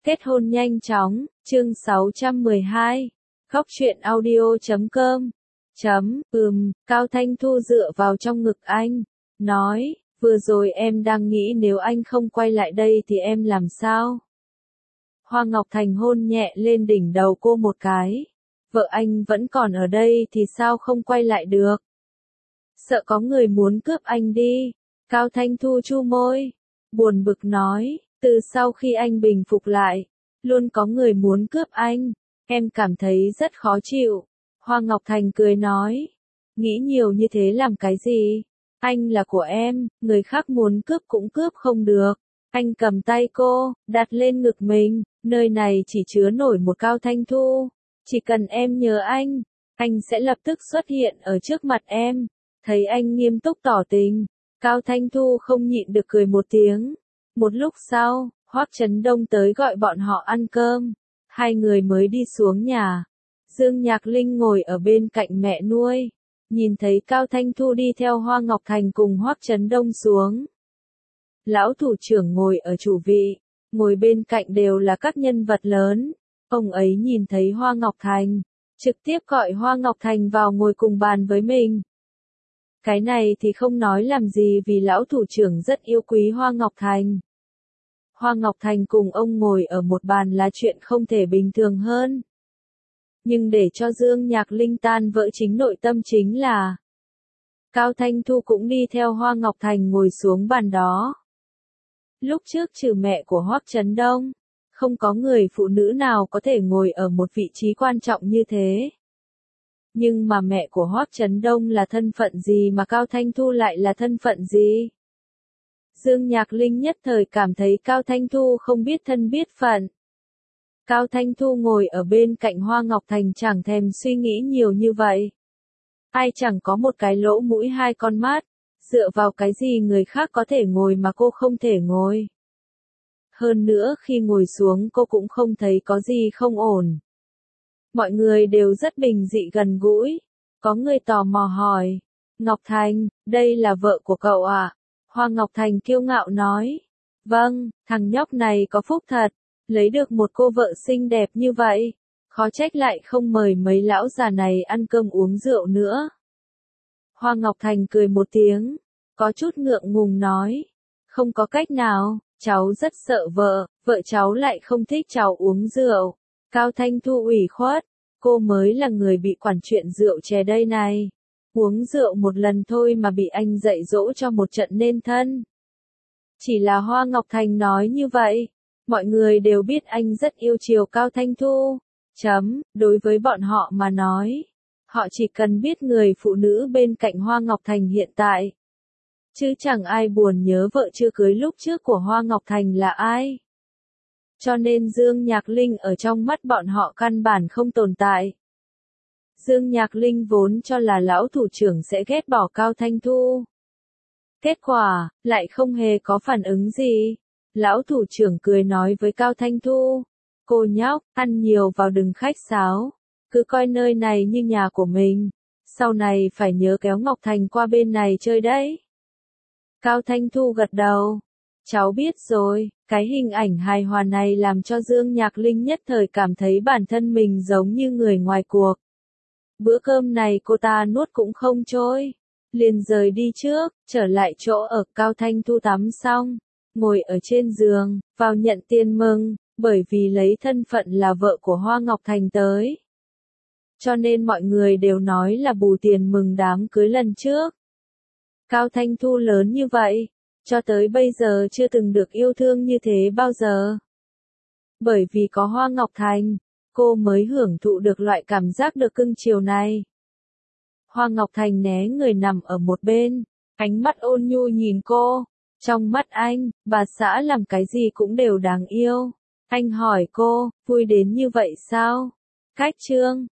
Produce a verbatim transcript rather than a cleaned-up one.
Kết hôn nhanh chóng, chương sáu trăm mười hai. Khóc chuyện audio chấm com. Chấm, ừm, Cao Thanh Thu dựa vào trong ngực anh, nói, vừa rồi em đang nghĩ nếu anh không quay lại đây thì em làm sao? Hoa Ngọc Thành hôn nhẹ lên đỉnh đầu cô một cái. Vợ anh vẫn còn ở đây thì sao không quay lại được? Sợ có người muốn cướp anh đi. Cao Thanh Thu chu môi, buồn bực nói, từ sau khi anh bình phục lại, luôn có người muốn cướp anh, em cảm thấy rất khó chịu. Hoa Ngọc Thành cười nói, nghĩ nhiều như thế làm cái gì? Anh là của em, người khác muốn cướp cũng cướp không được. Anh cầm tay cô, đặt lên ngực mình, nơi này chỉ chứa nổi một Cao Thanh Thu. Chỉ cần em nhớ anh, anh sẽ lập tức xuất hiện ở trước mặt em. Thấy anh nghiêm túc tỏ tình, Cao Thanh Thu không nhịn được cười một tiếng. Một lúc sau, Hoắc Chấn Đông tới gọi bọn họ ăn cơm. Hai người mới đi xuống nhà. Dương Nhạc Linh ngồi ở bên cạnh mẹ nuôi. Nhìn thấy Cao Thanh Thu đi theo Hoa Ngọc Thành cùng Hoắc Chấn Đông xuống. Lão thủ trưởng ngồi ở chủ vị, ngồi bên cạnh đều là các nhân vật lớn. Ông ấy nhìn thấy Hoa Ngọc Thành, trực tiếp gọi Hoa Ngọc Thành vào ngồi cùng bàn với mình. Cái này thì không nói làm gì vì lão thủ trưởng rất yêu quý Hoa Ngọc Thành. Hoa Ngọc Thành cùng ông ngồi ở một bàn là chuyện không thể bình thường hơn. Nhưng để cho Dương Nhạc Linh tan vỡ chính nội tâm chính là Cao Thanh Thu cũng đi theo Hoa Ngọc Thành ngồi xuống bàn đó. Lúc trước trừ mẹ của Hoắc Chấn Đông, không có người phụ nữ nào có thể ngồi ở một vị trí quan trọng như thế. Nhưng mà mẹ của Hoắc Chấn Đông là thân phận gì mà Cao Thanh Thu lại là thân phận gì? Dương Nhạc Linh nhất thời cảm thấy Cao Thanh Thu không biết thân biết phận. Cao Thanh Thu ngồi ở bên cạnh Hoa Ngọc Thành chẳng thèm suy nghĩ nhiều như vậy. Ai chẳng có một cái lỗ mũi hai con mắt, dựa vào cái gì người khác có thể ngồi mà cô không thể ngồi. Hơn nữa khi ngồi xuống cô cũng không thấy có gì không ổn. Mọi người đều rất bình dị gần gũi. Có người tò mò hỏi, Ngọc Thành, đây là vợ của cậu à? Hoa Ngọc Thành kiêu ngạo nói, vâng, thằng nhóc này có phúc thật, lấy được một cô vợ xinh đẹp như vậy. Khó trách lại không mời mấy lão già này ăn cơm uống rượu nữa. Hoa Ngọc Thành cười một tiếng, có chút ngượng ngùng nói, không có cách nào, cháu rất sợ vợ, vợ cháu lại không thích cháu uống rượu. Cao Thanh Thu ủy khuất, cô mới là người bị quản chuyện rượu chè đây này. Uống rượu một lần thôi mà bị anh dạy dỗ cho một trận nên thân. Chỉ là Hoa Ngọc Thành nói như vậy, mọi người đều biết anh rất yêu chiều Cao Thanh Thu. Chấm, đối với bọn họ mà nói, họ chỉ cần biết người phụ nữ bên cạnh Hoa Ngọc Thành hiện tại. Chứ chẳng ai buồn nhớ vợ chưa cưới lúc trước của Hoa Ngọc Thành là ai. Cho nên Dương Nhạc Linh ở trong mắt bọn họ căn bản không tồn tại. Dương Nhạc Linh vốn cho là lão thủ trưởng sẽ ghét bỏ Cao Thanh Thu. Kết quả, lại không hề có phản ứng gì. Lão thủ trưởng cười nói với Cao Thanh Thu, cô nhóc, ăn nhiều vào đừng khách sáo, cứ coi nơi này như nhà của mình, sau này phải nhớ kéo Ngọc Thành qua bên này chơi đấy. Cao Thanh Thu gật đầu, cháu biết rồi. Cái hình ảnh hài hòa này làm cho Dương Nhạc Linh nhất thời cảm thấy bản thân mình giống như người ngoài cuộc. Bữa cơm này cô ta nuốt cũng không trôi, liền rời đi trước, trở lại chỗ ở. Cao Thanh Thu tắm xong, ngồi ở trên giường, vào nhận tiền mừng, bởi vì lấy thân phận là vợ của Hoa Ngọc Thành tới. Cho nên mọi người đều nói là bù tiền mừng đám cưới lần trước. Cao Thanh Thu lớn như vậy, cho tới bây giờ chưa từng được yêu thương như thế bao giờ. Bởi vì có Hoa Ngọc Thành, cô mới hưởng thụ được loại cảm giác được cưng chiều này. Hoa Ngọc Thành né người nằm ở một bên, ánh mắt ôn nhu nhìn cô. Trong mắt anh, bà xã làm cái gì cũng đều đáng yêu. Anh hỏi cô, vui đến như vậy sao? Cách chương